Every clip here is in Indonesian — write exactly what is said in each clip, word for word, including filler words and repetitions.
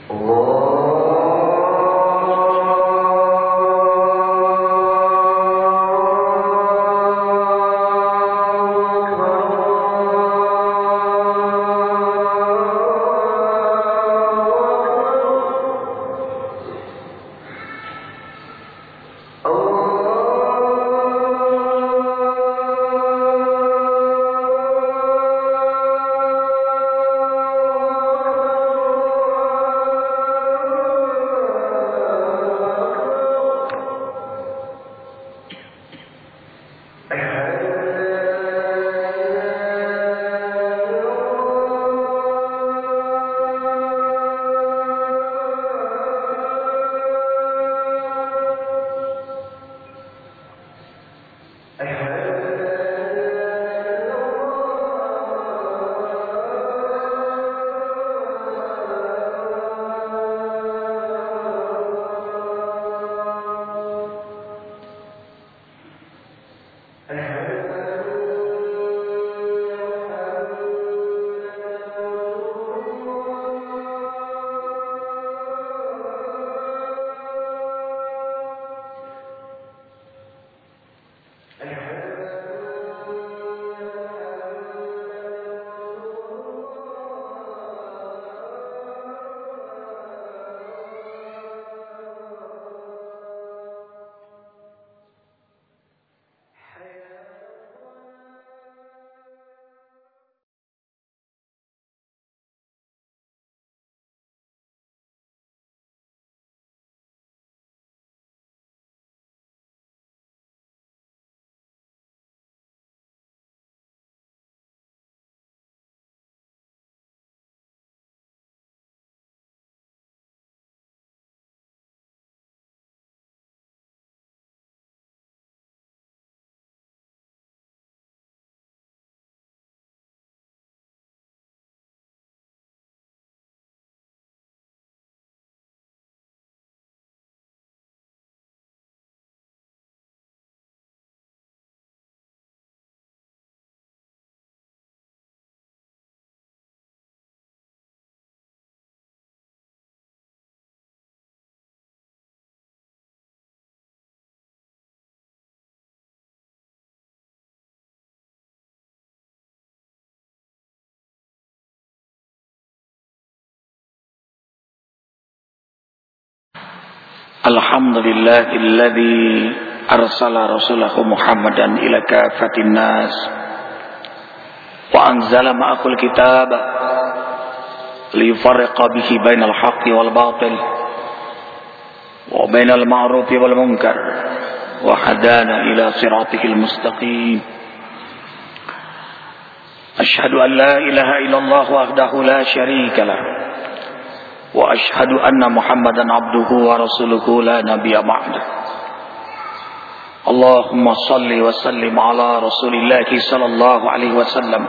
Alhamdulillahilladzi arsala rasulahu Muhammadan ila kafatin nas wa anzala ma'akul kitab liyufarriqa bihi bainal haqqi wal batil wa bainal ma'rufi wal munkar wa hadana ila siratikil mustaqim. Asyhadu an la ilaha illallah wahdahu la syarika lah wa asyhadu anna Muhammadan abduhu wa rasuluhu la nabiyya ba'dah. Allahumma salli wa sallim ala Rasulillahi sallallahu alaihi wasallam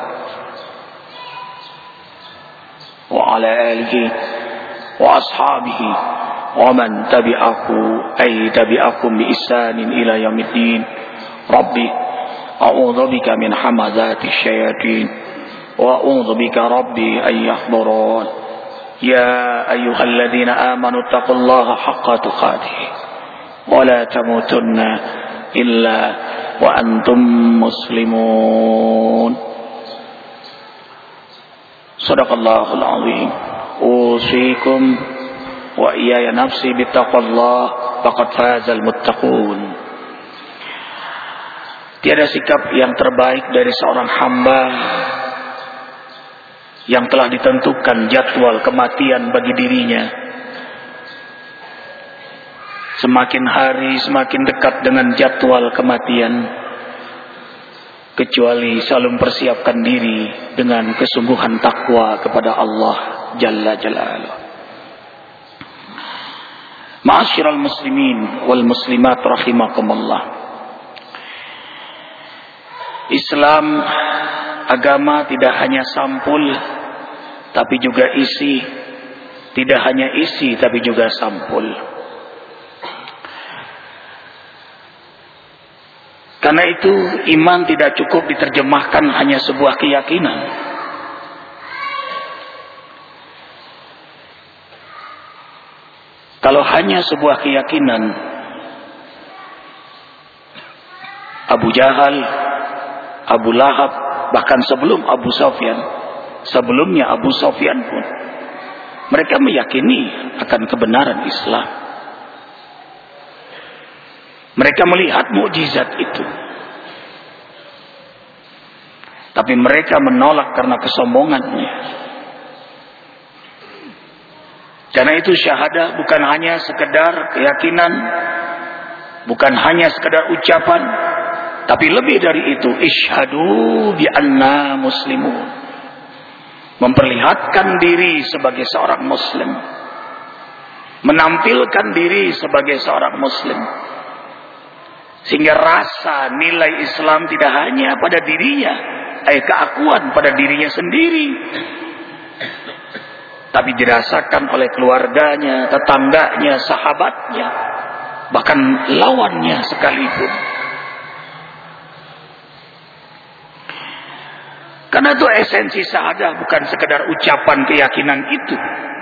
wa ala alihi wa ashabihi wa man tabi'ahu ay tabi'akum bi ihsanin ila yaumiddin. Rabbi a'udzu bika min hamazati syayatin wa a'udzu bika rabbi ay yahdurun. Ya ayyuhalladzina amanu taqullaha haqqa tuqatih wa la tamutunna illa wa antum muslimun. Shadaqallahul azim. Usikum wa iyaya nafsi bittaqwallah faqad fazal muttaqun. Tiada sikap yang terbaik dari seorang hamba yang telah ditentukan jadwal kematian bagi dirinya. Semakin hari semakin dekat dengan jadwal kematian, kecuali selalu mempersiapkan diri dengan kesungguhan takwa kepada Allah Jalla Jalaluh. Ma'asyiral muslimin wal muslimat rahimakumullah. Islam agama tidak hanya sampul tapi juga isi, tidak hanya isi tapi juga sampul. Karena itu iman tidak cukup diterjemahkan hanya sebuah keyakinan. Kalau hanya sebuah keyakinan, Abu Jahal, Abu Lahab, bahkan sebelum Abu Sufyan, sebelumnya Abu Sufyan pun, mereka meyakini akan kebenaran Islam. Mereka melihat mukjizat itu. Tapi mereka menolak karena kesombongannya. Karena itu syahadah bukan hanya sekedar keyakinan, bukan hanya sekedar ucapan, tapi lebih dari itu, isyhadu bi anna muslimun. Memperlihatkan diri sebagai seorang muslim. Menampilkan diri sebagai seorang muslim. Sehingga rasa nilai Islam tidak hanya pada dirinya, eh keakuan pada dirinya sendiri, tapi dirasakan oleh keluarganya, tetangganya, sahabatnya, bahkan lawannya sekalipun. Karena itu esensi syahadah bukan sekedar ucapan keyakinan itu,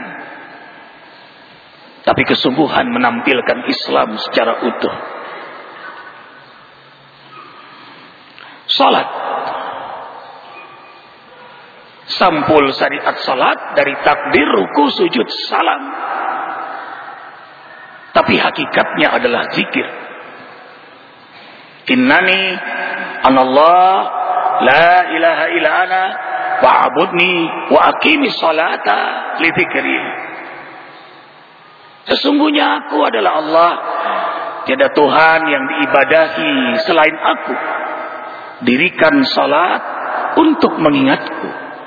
tapi kesungguhan menampilkan Islam secara utuh. Salat, sampul syariat salat dari takbir, ruku, sujud, salam, tapi hakikatnya adalah zikir. Innani anallah la ilaha illa ana wa'budni wa aqimis salata li dzikri. Sesungguhnya aku adalah Allah, tiada Tuhan yang diibadahi selain aku. Dirikan salat untuk mengingatku.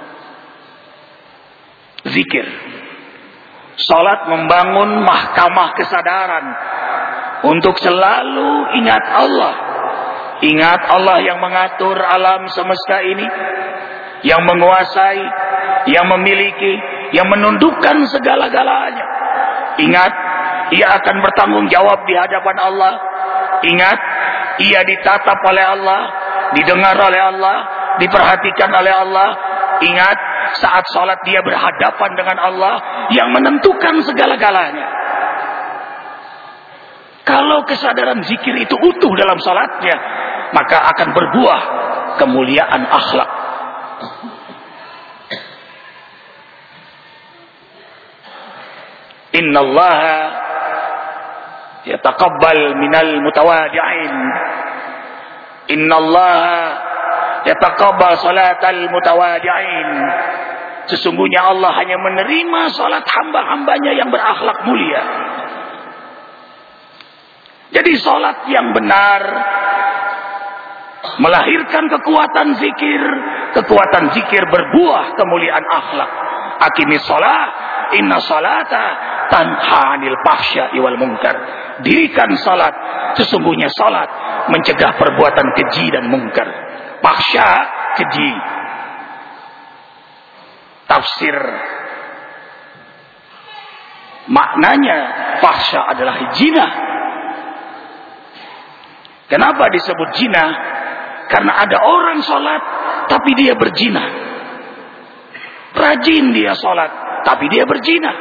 Zikir. Salat membangun mahkamah kesadaran untuk selalu ingat Allah. Ingat Allah yang mengatur alam semesta ini, yang menguasai, yang memiliki, yang menundukkan segala-galanya. Ingat, ia akan bertanggung jawab di hadapan Allah. Ingat, ia ditatap oleh Allah, didengar oleh Allah, diperhatikan oleh Allah. Ingat, saat sholat dia berhadapan dengan Allah yang menentukan segala-galanya. Kalau kesadaran zikir itu utuh dalam sholatnya, maka akan berbuah kemuliaan akhlak. Innallaha yataqabbal minal mutawadi'in. Innallaha yataqabbal salatal mutawadi'in. Sesungguhnya Allah hanya menerima salat hamba-hambanya yang berakhlak mulia. Jadi salat yang benar melahirkan kekuatan zikir. Kekuatan zikir berbuah kemuliaan akhlak. Aqimis shalah, inna salata tanha 'anil fahsya'i wal munkar. Dirikan salat, sesungguhnya salat mencegah perbuatan keji dan mungkar. Fahsya, keji. Tafsir maknanya fahsya adalah zina. Kenapa disebut zina? Karena ada orang sholat tapi dia berzina. Rajin dia sholat tapi dia berzina.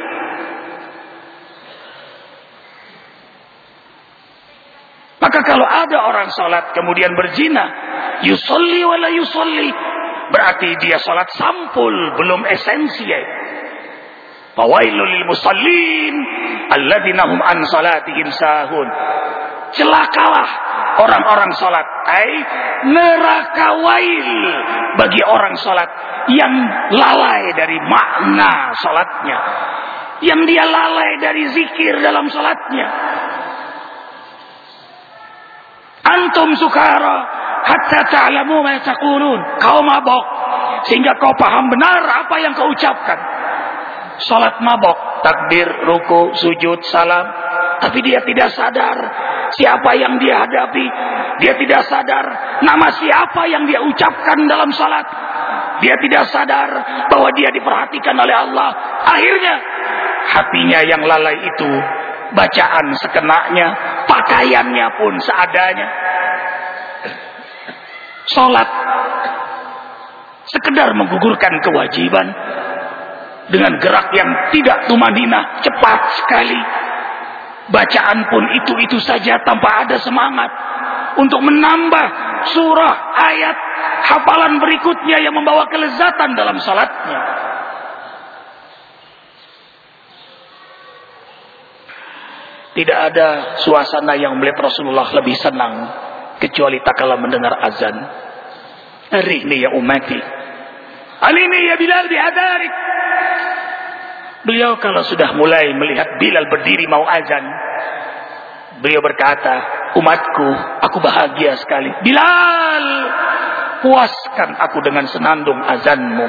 Maka kalau ada orang sholat kemudian berzina, yusolli wala yusolli, berarti dia sholat sampul, belum esensi. Fawailul lil musallin alladzina hum an salatihim sahun. Celakalah orang-orang salat, ai neraka wail bagi orang salat yang lalai dari makna salatnya, yang dia lalai dari zikir dalam salatnya. Antum sukara hatta ta'lamu ma taqulun. Kau mabok sehingga kau paham benar apa yang kau ucapkan. Salat mabok, takbir, ruku, sujud, salam, tapi dia tidak sadar siapa yang dia hadapi. Dia tidak sadar nama siapa yang dia ucapkan dalam salat. Dia tidak sadar bahwa dia diperhatikan oleh Allah. Akhirnya hatinya yang lalai itu, bacaan sekenanya, pakaiannya pun seadanya. Salat sekedar menggugurkan kewajiban dengan gerak yang tidak tumanninah, cepat sekali. Bacaan pun itu-itu saja tanpa ada semangat untuk menambah surah, ayat, hafalan berikutnya yang membawa kelezatan dalam salatnya. Tidak ada suasana yang melihat Rasulullah lebih senang kecuali tak kala mendengar azan. Arihni ya ummati, alini ya Bilal bihadarik. Beliau kalau sudah mulai melihat Bilal berdiri mau azan, beliau berkata, umatku, aku bahagia sekali. Bilal, puaskan aku dengan senandung azanmu.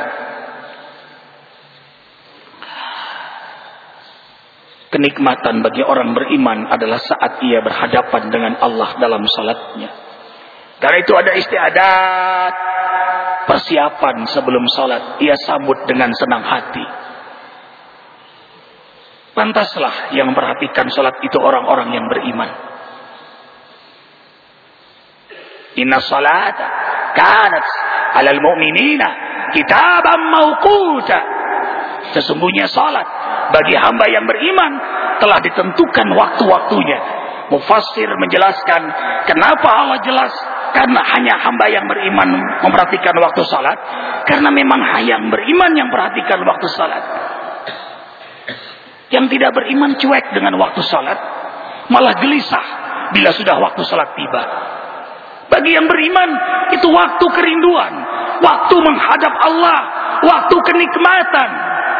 Kenikmatan bagi orang beriman adalah saat ia berhadapan dengan Allah dalam salatnya. Karena itu ada istiadat, persiapan sebelum salat. Ia sambut dengan senang hati. Pantaslah yang memperhatikan salat itu orang-orang yang beriman. Inna salata kanat alal mu'minina kitaban mawquta. Sesungguhnya salat bagi hamba yang beriman telah ditentukan waktu-waktunya. Mufassir menjelaskan kenapa Allah jelas, karena hanya hamba yang beriman memperhatikan waktu salat, karena memang hanya yang beriman yang perhatikan waktu salat. Yang tidak beriman cuek dengan waktu salat, malah gelisah bila sudah waktu salat tiba. Bagi yang beriman itu waktu kerinduan, waktu menghadap Allah, waktu kenikmatan.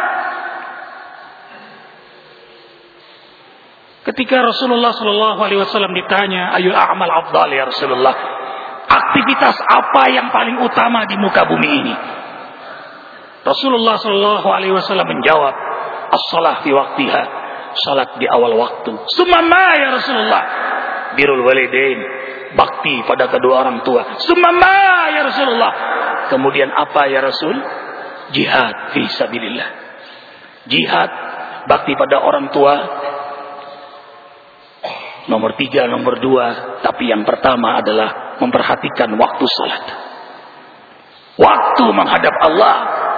Ketika Rasulullah Shallallahu Alaihi Wasallam ditanya, ayul a'mal afdal ya Rasulullah, aktivitas apa yang paling utama di muka bumi ini? Rasulullah Shallallahu Alaihi Wasallam menjawab, as-salah fi waktiha, salat di awal waktu. Summa ya Rasulullah, birrul walidain, bakti pada kedua orang tua. Summa ya Rasulullah, kemudian apa ya Rasul? Jihad fi sabilillah. Jihad, bakti pada orang tua. Nomor tiga, nomor dua. Tapi yang pertama adalah memperhatikan waktu salat. Waktu menghadap Allah.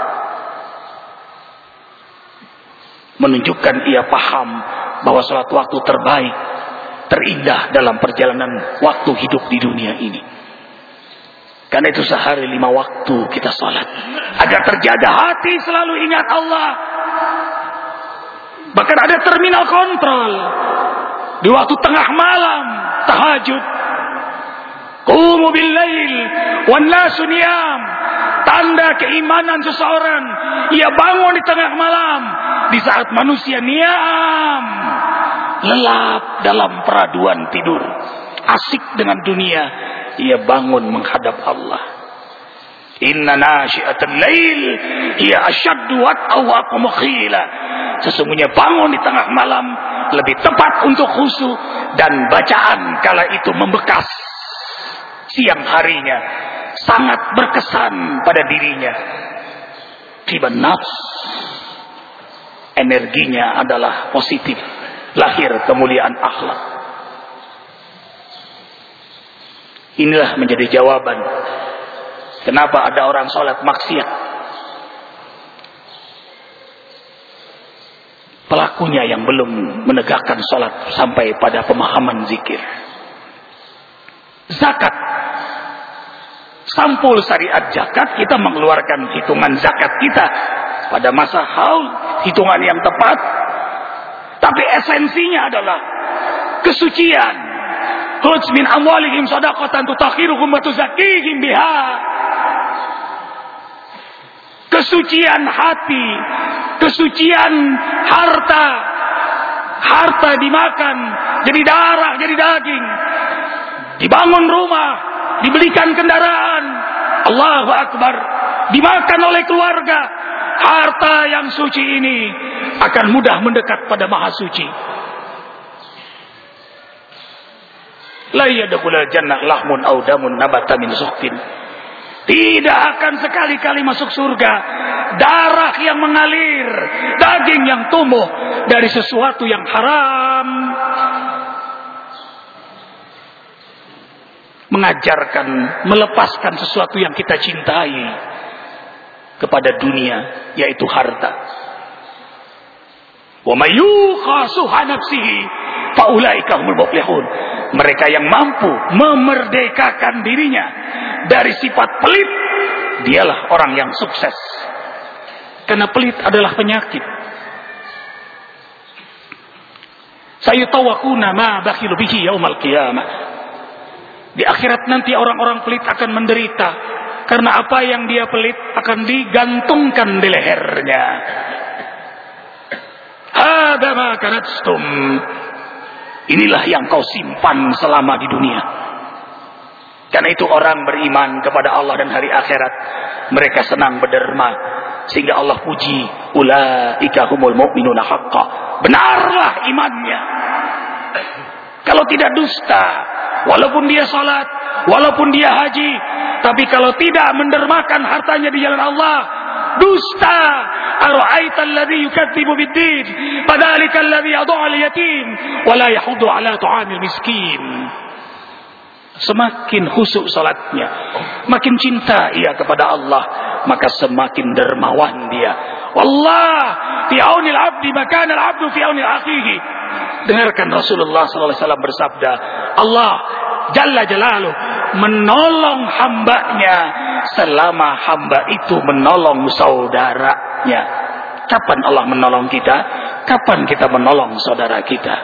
Menunjukkan ia paham bahwa salat waktu terbaik, terindah dalam perjalanan waktu hidup di dunia ini. Karena itu sehari lima waktu kita salat, agar terjaga hati selalu ingat Allah. Bahkan ada terminal kontrol di waktu tengah malam, tahajud. Qumu bil lail wan nasu niyam. Tanda keimanan seseorang, ia bangun di tengah malam, di saat manusia niam, lelap dalam peraduan tidur, asik dengan dunia, ia bangun menghadap Allah. Inna nasyi'atal lail hiya asyaddu wat'aw wa aqwamu qila. Sesungguhnya bangun di tengah malam lebih tepat untuk khusyuk, dan bacaan kala itu membekas siang harinya, sangat berkesan pada dirinya. Tiban nafs, energinya adalah positif, lahir kemuliaan akhlak. Inilah menjadi jawaban kenapa ada orang sholat maksiat. Pelakunya yang belum menegakkan sholat sampai pada pemahaman zikir. Zakat, sampul syariat zakat, kita mengeluarkan hitungan zakat kita pada masa haul, hitungan yang tepat. Tapi esensinya adalah kesucian. Khudz min amwalihim shadaqatan tutahhiruhum wa tuzakkihim biha. Kesucian hati, kesucian harta. Harta dimakan, jadi darah, jadi daging. Dibangun rumah, dibelikan kendaraan, Allahu Akbar, dimakan oleh keluarga. Harta yang suci ini akan mudah mendekat pada Maha Suci. La yadkhulul jannah lahmun aw damun nabata min suhtin. Tidak akan sekali-kali masuk surga darah yang mengalir, daging yang tumbuh dari sesuatu yang haram. Mengajarkan, melepaskan sesuatu yang kita cintai kepada dunia, yaitu harta. Wa may yuqa suha nafsihi faulaika humul muflihun. Mereka yang mampu memerdekakan dirinya dari sifat pelit, dialah orang yang sukses. Karena pelit adalah penyakit. Sayutawakuna ma bakhilu bihi yaumal qiyamah. Di akhirat nanti orang-orang pelit akan menderita karena apa yang dia pelit akan digantungkan di lehernya. Hada ma kanatstum. Inilah yang kau simpan selama di dunia. Karena itu orang beriman kepada Allah dan hari akhirat, mereka senang berderma, sehingga Allah puji, ulaika humul mu'minuna haqqan. Benarlah imannya. Kalau tidak dusta, walaupun dia salat, walaupun dia haji, tapi kalau tidak mendermakan hartanya di jalan Allah, dusta. Ara'aita alladhi yukadzibu bid-din, fadzalika alladhi yad'u al-yatim wa la yahuddu 'ala ta'amil miskin. Semakin khusyuk salatnya, makin cinta ia kepada Allah, maka semakin dermawan dia. Wallah fi aunil 'abdi ma kana al-'abdu fi aunil akhihi. Dengarkan Rasulullah sallallahu alaihi wasallam bersabda, Allah Jalla Jalaluh menolong hambanya selama hamba itu menolong saudaranya. Kapan Allah menolong kita? Kapan kita menolong saudara kita?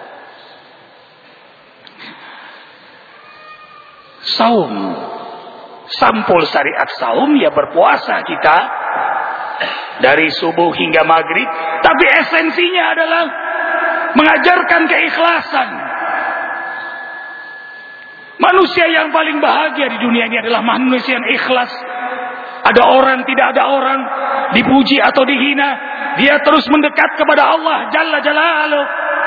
Saum, sampul syariat saum ya berpuasa kita dari subuh hingga maghrib, tapi esensinya adalah mengajarkan keikhlasan. Manusia yang paling bahagia di dunia ini adalah manusia yang ikhlas. Ada orang, tidak ada orang, dipuji atau dihina, dia terus mendekat kepada Allah Jalla Jalaluh.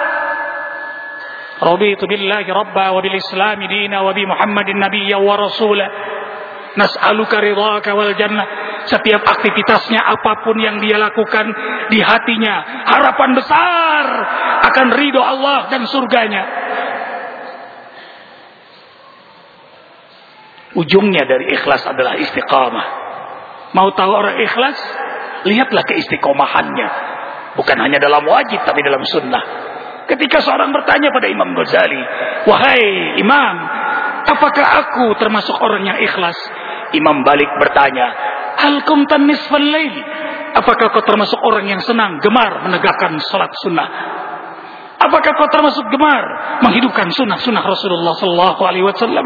Raditu billahi rabba wa bil islami dina wa bi Muhammadin nabiyya wa rasula. Nas'aluka ridhaka wal jannah. Setiap aktivitasnya apapun yang dia lakukan, di hatinya harapan besar akan ridho Allah dan surganya. Ujungnya dari ikhlas adalah istiqamah. Mau tahu orang ikhlas? Lihatlah keistiqomahannya. Bukan hanya dalam wajib, tapi dalam sunnah. Ketika seorang bertanya pada Imam Ghazali, wahai Imam, apakah aku termasuk orang yang ikhlas? Imam balik bertanya, hal kumtan nisfal lail? Apakah kau termasuk orang yang senang, gemar menegakkan salat sunnah? Apakah kau termasuk gemar menghidupkan sunnah-sunnah Rasulullah sallallahu alaihi wasallam?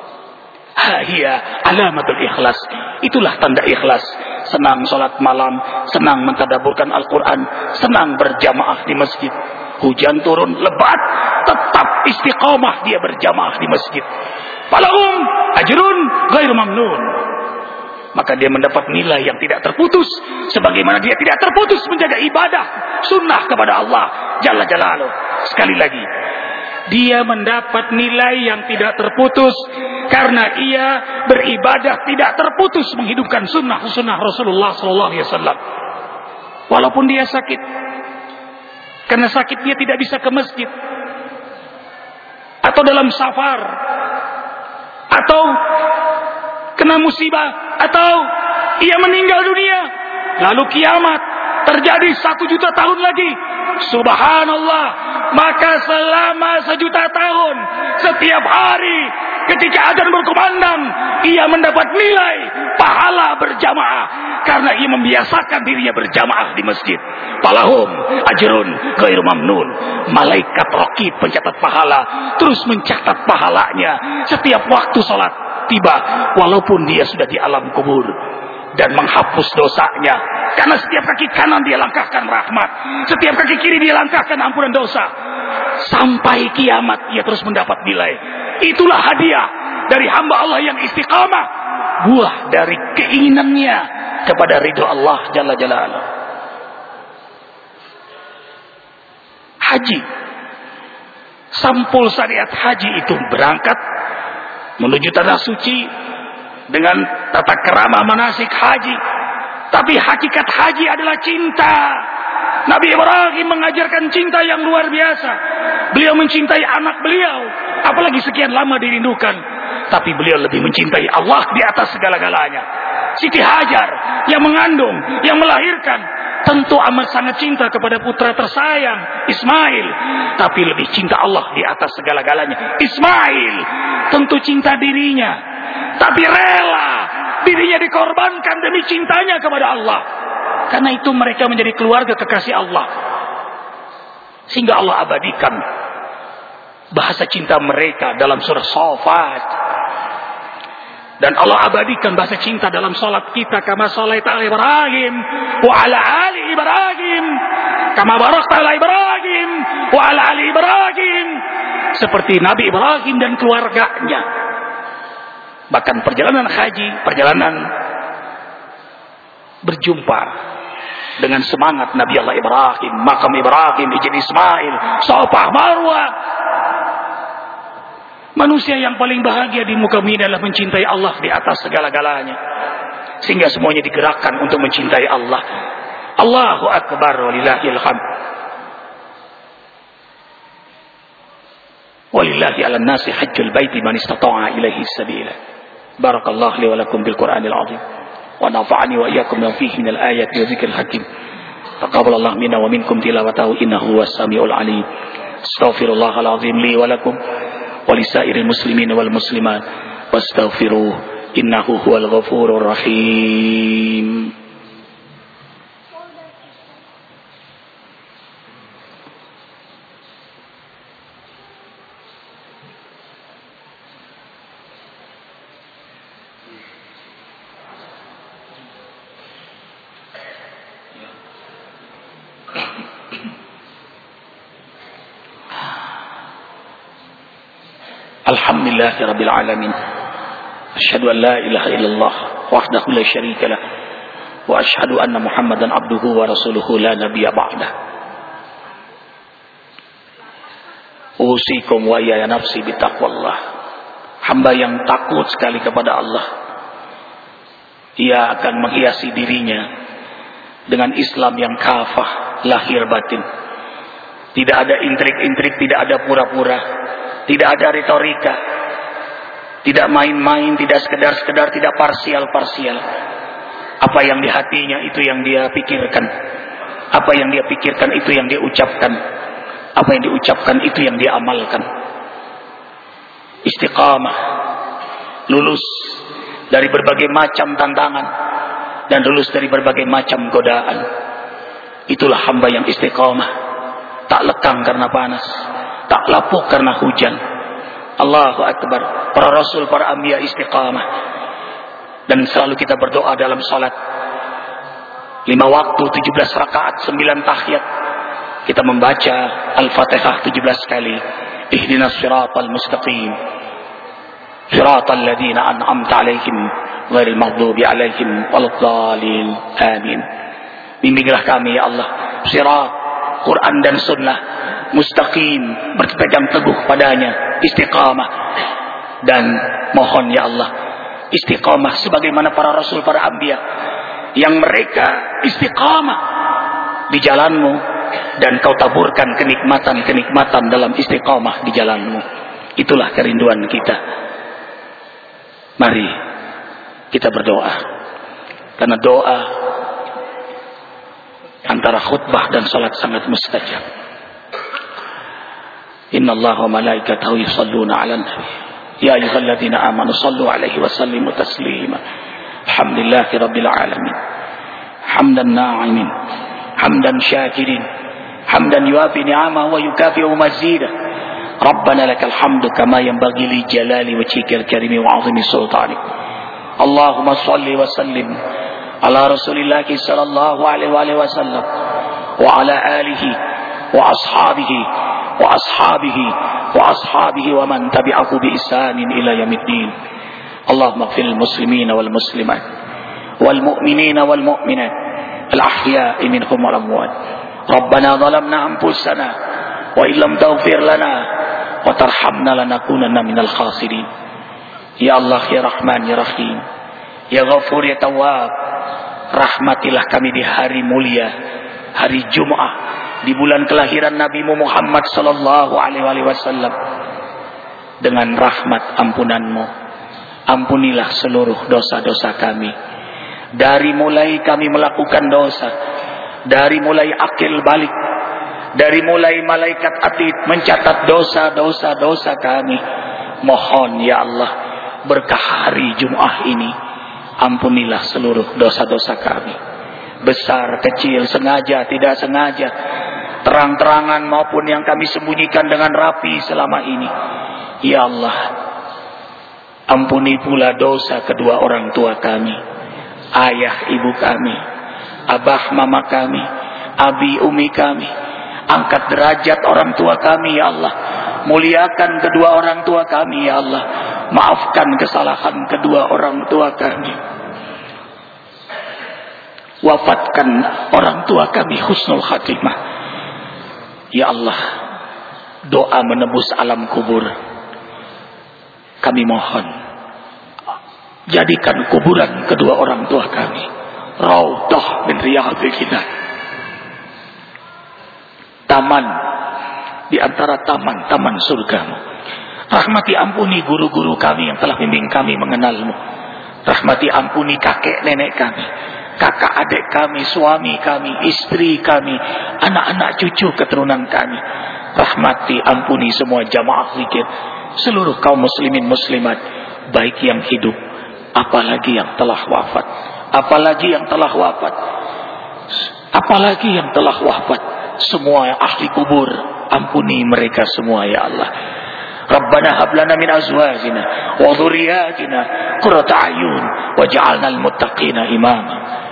Hiya alamatul ikhlas. Itulah tanda ikhlas. Senang salat malam, senang mentadabburkan Al-Quran, senang berjamaah di masjid. Hujan turun lebat, tetap istiqamah dia berjamaah di masjid. Falahum ajrun ghairu mamnun. Maka dia mendapat nilai yang tidak terputus, sebagaimana dia tidak terputus menjaga ibadah sunnah kepada Allah Jalla Jalaluh. Sekali lagi, dia mendapat nilai yang tidak terputus karena ia beribadah tidak terputus menghidupkan sunnah-sunnah Rasulullah sallallahu alaihi wasallam. Walaupun dia sakit, karena sakit dia tidak bisa ke masjid, atau dalam safar, atau kena musibah, atau ia meninggal dunia, lalu kiamat terjadi satu juta tahun lagi. Subhanallah, maka selama sejuta tahun, setiap hari ketika adzan berkumandang, ia mendapat nilai pahala berjamaah karena ia membiasakan dirinya berjamaah di masjid. Falahum ajrun ghairu mamnun. Malaikat raqib pencatat pahala terus mencatat pahalanya setiap waktu salat tiba, walaupun dia sudah di alam kubur, dan menghapus dosanya. Karena setiap kaki kanan dia langkahkan rahmat, setiap kaki kiri dia langkahkan ampunan dosa. Sampai kiamat ia terus mendapat nilai. Itulah hadiah dari hamba Allah yang istiqamah, buah dari keinginannya kepada ridho Allah Jalla Jalaluh. Haji, sampul syariat haji itu berangkat menuju tanah suci dengan tata kerama manasik haji. Tapi hakikat haji adalah cinta. Nabi Ibrahim mengajarkan cinta yang luar biasa. Beliau mencintai anak beliau, apalagi sekian lama dirindukan. Tapi beliau lebih mencintai Allah di atas segala-galanya. Siti Hajar yang mengandung, yang melahirkan, tentu amat sangat cinta kepada putra tersayang Ismail, tapi lebih cinta Allah di atas segala-galanya. Ismail tentu cinta dirinya, tapi rela dirinya dikorbankan demi cintanya kepada Allah. Karena itu mereka menjadi keluarga kekasih Allah, sehingga Allah abadikan bahasa cinta mereka dalam surah Shafat. Dan Allah abadikan bahasa cinta dalam salat kita, kama shalaita ala Ibrahim wa ala ali Ibrahim kama barakta ala Ibrahim wa ala ali Ibrahim, seperti Nabi Ibrahim dan keluarganya. Bahkan perjalanan haji, perjalanan berjumpa dengan semangat Nabi Allah Ibrahim, makam Ibrahim, izin Ismail, Safa Marwah. Manusia yang paling bahagia di muka bumi adalah mencintai Allah di atas segala-galanya, sehingga semuanya digerakkan untuk mencintai Allah. Allahu Akbar, walillahil hamd. Walillahi 'alan nasi hajjul baiti man istata'a ilaihi sabila. Barakallahu li wa lakum bil Qur'anil 'azim wa nafa'ani wa iyyakum bima fihi minal ayati wa dzikril hakim. Taqabbalallahu minna wa minkum tilawatahu innahu huwas samiul 'alim. Astaghfirullahal 'azim li wa lakum ولسائر المسلمين والمسلمات واستغفروه إنه هو الغفور الرحيم. Alhamdulillahi Rabbil Alamin. Asyhadu an la ilaha illallah wahdahu la syarika lah wa asyhadu anna Muhammadan abduhu wa rasuluhu la nabiyya ba'dah. Usikum wa ya nafsi bitaqwallah. Hamba yang takut sekali kepada Allah, ia akan menghiasi dirinya dengan Islam yang kafah lahir batin. Tidak ada intrik-intrik, tidak ada pura-pura, tidak ada retorika, tidak main-main, tidak sekedar-sekedar, tidak parsial-parsial. Apa yang di hatinya itu yang dia pikirkan. Apa yang dia pikirkan itu yang dia ucapkan. Apa yang diucapkan itu yang dia amalkan. Istiqamah, lulus dari berbagai macam tantangan dan lulus dari berbagai macam godaan. Itulah hamba yang istiqamah. Tak lekang karena panas, tak lapuk karena hujan. Allahu Akbar. Para rasul, para anbiya istiqamah. Dan selalu kita berdoa dalam salat. Lima waktu, tujuh belas rakaat, sembilan tahiyat. Kita membaca Al-Fatihah tujuh belas kali. Ihdinas siratal mustaqim. Siratal ladzina an'amta alaihim ghairil maghdubi alaihim waladdallin. Amin. Bimbinglah kami ya Allah, sirat Quran dan sunnah mustaqim, berpegang teguh padanya, istiqamah. Dan mohon ya Allah, istiqamah sebagaimana para rasul, para anbiya yang mereka istiqamah di jalanmu, dan kau taburkan kenikmatan-kenikmatan dalam istiqamah di jalanmu. Itulah kerinduan kita. Mari kita berdoa, karena doa antara khutbah dan salat sangat mustajab. Inna Allah wa malaikatahu yusalluna 'alan nabi ya ayyuhalladzina amanu sallu 'alaihi wa sallimu taslima. Alhamdulillahi rabbil alamin. Hamdan na'imin, hamdan syakirin, hamdan yuafi ni'amahu wa yukafi'u mazidah. Rabbana lakal hamdu kama yanbaghi li jalali wajhikal karimi wa 'azimi sultanik. Allahumma salli wa sallim ala Rasulillah sallallahu alaihi wasallam wa ala alihi wa ashabihi wa ashabihi wa ashabihi wa man tabi'ahu bi ihsanin ila yaumiddin. Allahumma ighfir lil muslimina wal muslimat wal mu'minina wal mu'minat al ahya'i minhum wal amwat. Rabbana zalamna anfusana wa illam taghfir lana wa tarhamna lanakunanna minal khasirin. Ya Allah, ya Rahman, ya Rahim, ya Ghafur, ya Tawwab, rahmatilah kami di hari mulia, hari Jum'ah, di bulan kelahiran Nabi Muhammad sallallahu alaihi wasallam. Dengan rahmat ampunanmu, ampunilah seluruh dosa-dosa kami. Dari mulai kami melakukan dosa, Dari mulai akil balik, dari mulai malaikat atid mencatat dosa-dosa dosa kami. Mohon ya Allah, berkah hari Jumat ini, ampunilah seluruh dosa-dosa kami. Besar, kecil, sengaja, tidak sengaja, terang-terangan maupun yang kami sembunyikan dengan rapi selama ini. Ya Allah, ampuni pula dosa kedua orang tua kami, ayah ibu kami, abah mama kami, abi umi kami. Angkat derajat orang tua kami ya Allah. Muliakan kedua orang tua kami ya Allah. Maafkan kesalahan kedua orang tua kami. Wafatkan orang tua kami husnul khatimah. Ya Allah, doa menembus alam kubur. Kami mohon, jadikan kuburan kedua orang tua kami raudhah min riyadhil jannah, taman di antara taman-taman surgamu. Rahmati ampuni guru-guru kami yang telah membimbing kami mengenalmu. Rahmati ampuni kakek nenek kami, kakak adik kami, suami kami, istri kami, anak-anak cucu keturunan kami. Rahmati ampuni semua jamaah zikir, seluruh kaum muslimin muslimat, baik yang hidup apalagi yang telah wafat, apalagi yang telah wafat, apalagi yang telah wafat. Semua ahli kubur, ampuni mereka semua ya Allah. Rabbana hab lana min azwajina wa dhurriyyatina qurrata a'yun waj'alna lil muttaqina imama.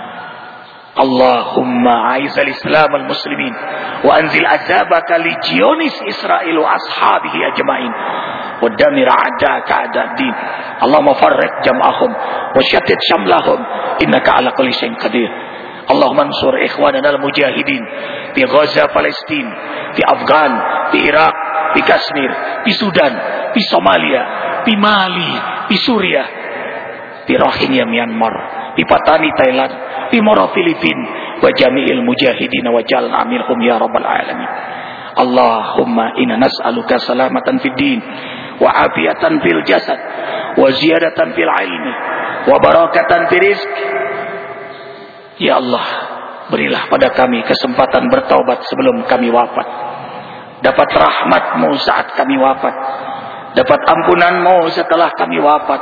Allahumma a'izz al-islam wal muslimin wa anzil azabaka li jionis Israil wa ashabihi ajma'in wa damir a'daka a'dad-din. Allahumma farriq jam'ahum wa shattit shamlahum innaka ala kulli syai'in qadir. Allahumma ansur ikhwanana al-mujahidin di Gaza, Palestina, di Afgan, di Irak, di Kashmir, di Sudan, di Somalia, di Mali, di Suriah, di Rohingya Myanmar, di Patani Thailand, di Moro Filipina, wa jami'il mujahidin wa ja'al aminhum ya rabbal alamin. Allahumma inna nas'aluka salamatan fid din wa afiyatan fil jasad wa ziyadatan fil ilmi wa barakatan fil rizq. Ya Allah, berilah pada kami kesempatan bertaubat sebelum kami wafat, dapat rahmat-Mu saat kami wafat, dapat ampunan-Mu setelah kami wafat.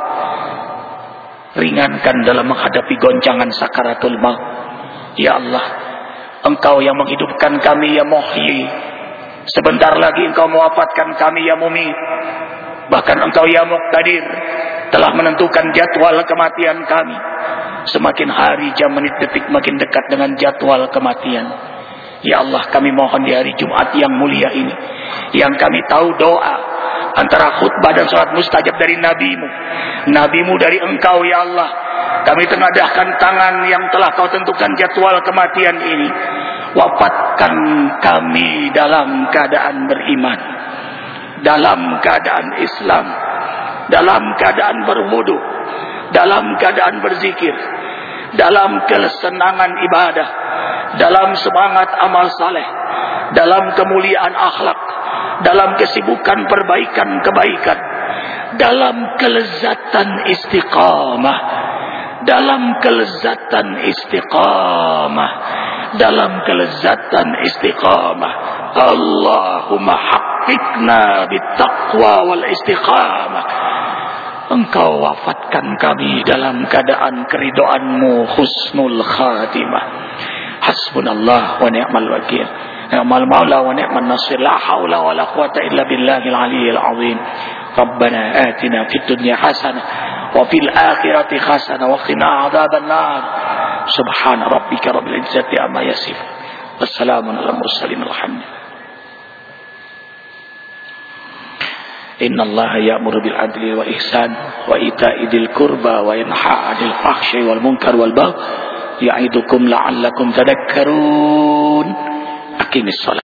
Ringankan dalam menghadapi goncangan sakaratul maut. Ya Allah, Engkau yang menghidupkan kami ya Muhyi, sebentar lagi Engkau mewafatkan kami ya Mumit. Bahkan Engkau ya Muqtadir telah menentukan jadwal kematian kami. Semakin hari, jam, menit, detik makin dekat dengan jadwal kematian. Ya Allah, kami mohon di hari Jumat yang mulia ini, yang kami tahu doa antara khutbah dan salat mustajab dari Nabi-Mu, Nabi-Mu dari Engkau ya Allah. Kami tengadahkan tangan yang telah Kau tentukan jadwal kematian ini. Wafatkan kami dalam keadaan beriman, dalam keadaan Islam, dalam keadaan berwudu, dalam keadaan berzikir, dalam kesenangan ibadah, dalam semangat amal saleh, dalam kemuliaan akhlak, dalam kesibukan perbaikan kebaikan, dalam kelezatan istiqamah, dalam kelezatan istiqamah, dalam kelezatan istiqamah. Allahumma haqqikna bittaqwa wal istiqamah. Engkau wafatkan kami dalam keadaan keridoan-Mu husnul khatimah. Hasbunallah wa ni'mal wakil, ni'mal maula wa ni'man nasir, la haula wa la quwata illa billahil aliyyil azim. Rabbana atina fid dunya hasanah wa fil akhirati hasanah wa qina adzaban nar. Subhana rabbika rabbil izzati amma yasifun. Wassalamun alal mursalin walhamdulillah. Inna Allah ya'muru bil adli wa ihsan wa ita'i dzil qurba wa yanha 'anil fahsyi wal munkar wal baghi ya'idukum la'allakum tadhakkarun. Aqimis shalah.